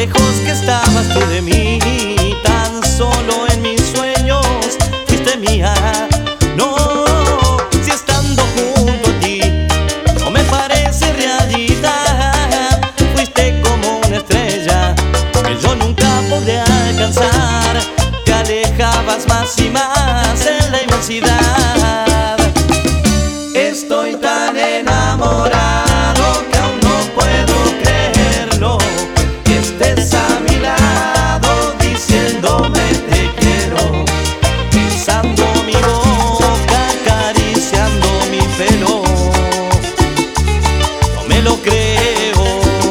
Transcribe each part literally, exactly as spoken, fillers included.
lejos que estabas tú de mí, tan solo en mis sueños fuiste mía. No, si estando junto a ti no me parece realidad. Fuiste como una estrella que yo nunca podré alcanzar. Te alejabas más y más en la inmensidad. Estoy tan enamorado que aún no puedo creerlo, que estés a mi lado diciéndome te quiero, besando mi boca, acariciando mi pelo. No me lo creo.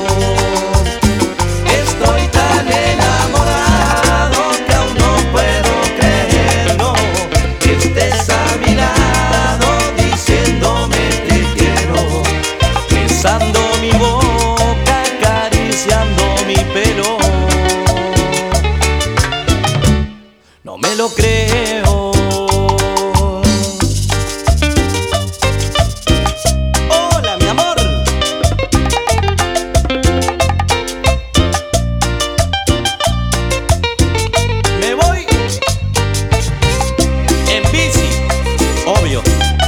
Estoy tan enamorado que aún no puedo creerlo, que estés a mi lado diciéndome te quiero, besando mi boca, acariciando mi pelo. No me lo creo. Hola, mi amor. Me voy en bici, obvio.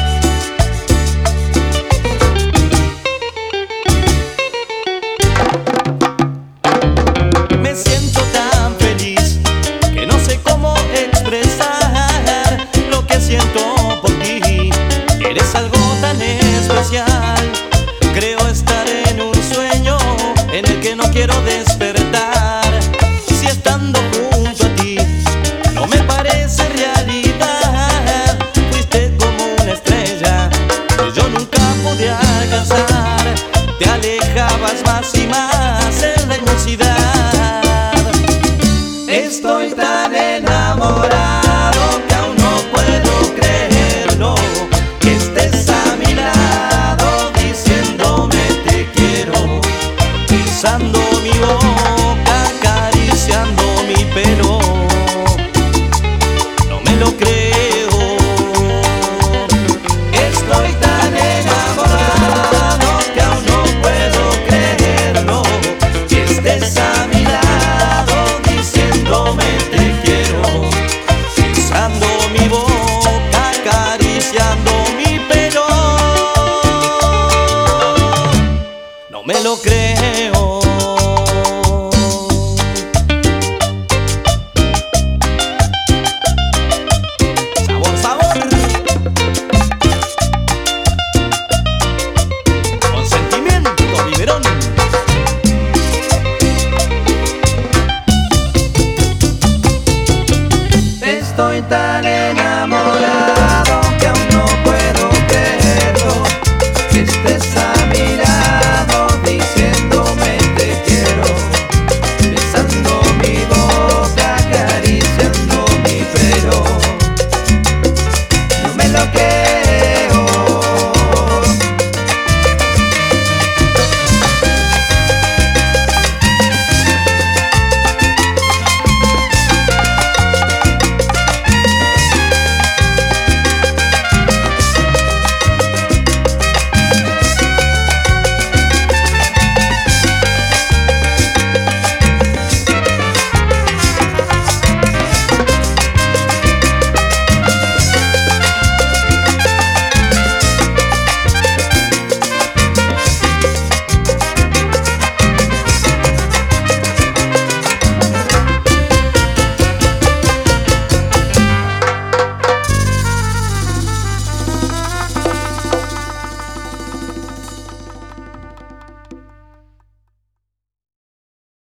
Me siento tan feliz que no sé cómo expresar lo que siento por ti. Eres algo tan especial. Creo estar en un sueño en el que no quiero despertar. Si estando junto a ti no me parece realidad. Fuiste como una estrella que yo nunca pude alcanzar. Te alejabas más y más en la inmensidad. Estoy tan enamorado que aún no puedo creerlo, que estés a mi lado diciéndome te quiero, besando mi boca, acariciando mi pelo. No me lo creo. Estoy tan enamorado que aún no puedo creerlo, que estés a mi lado diciéndome te quiero, besando mi boca, acariciando mi pelo. No me lo creo. Sabor, sabor. Con sentimiento, biberón. Estoy tan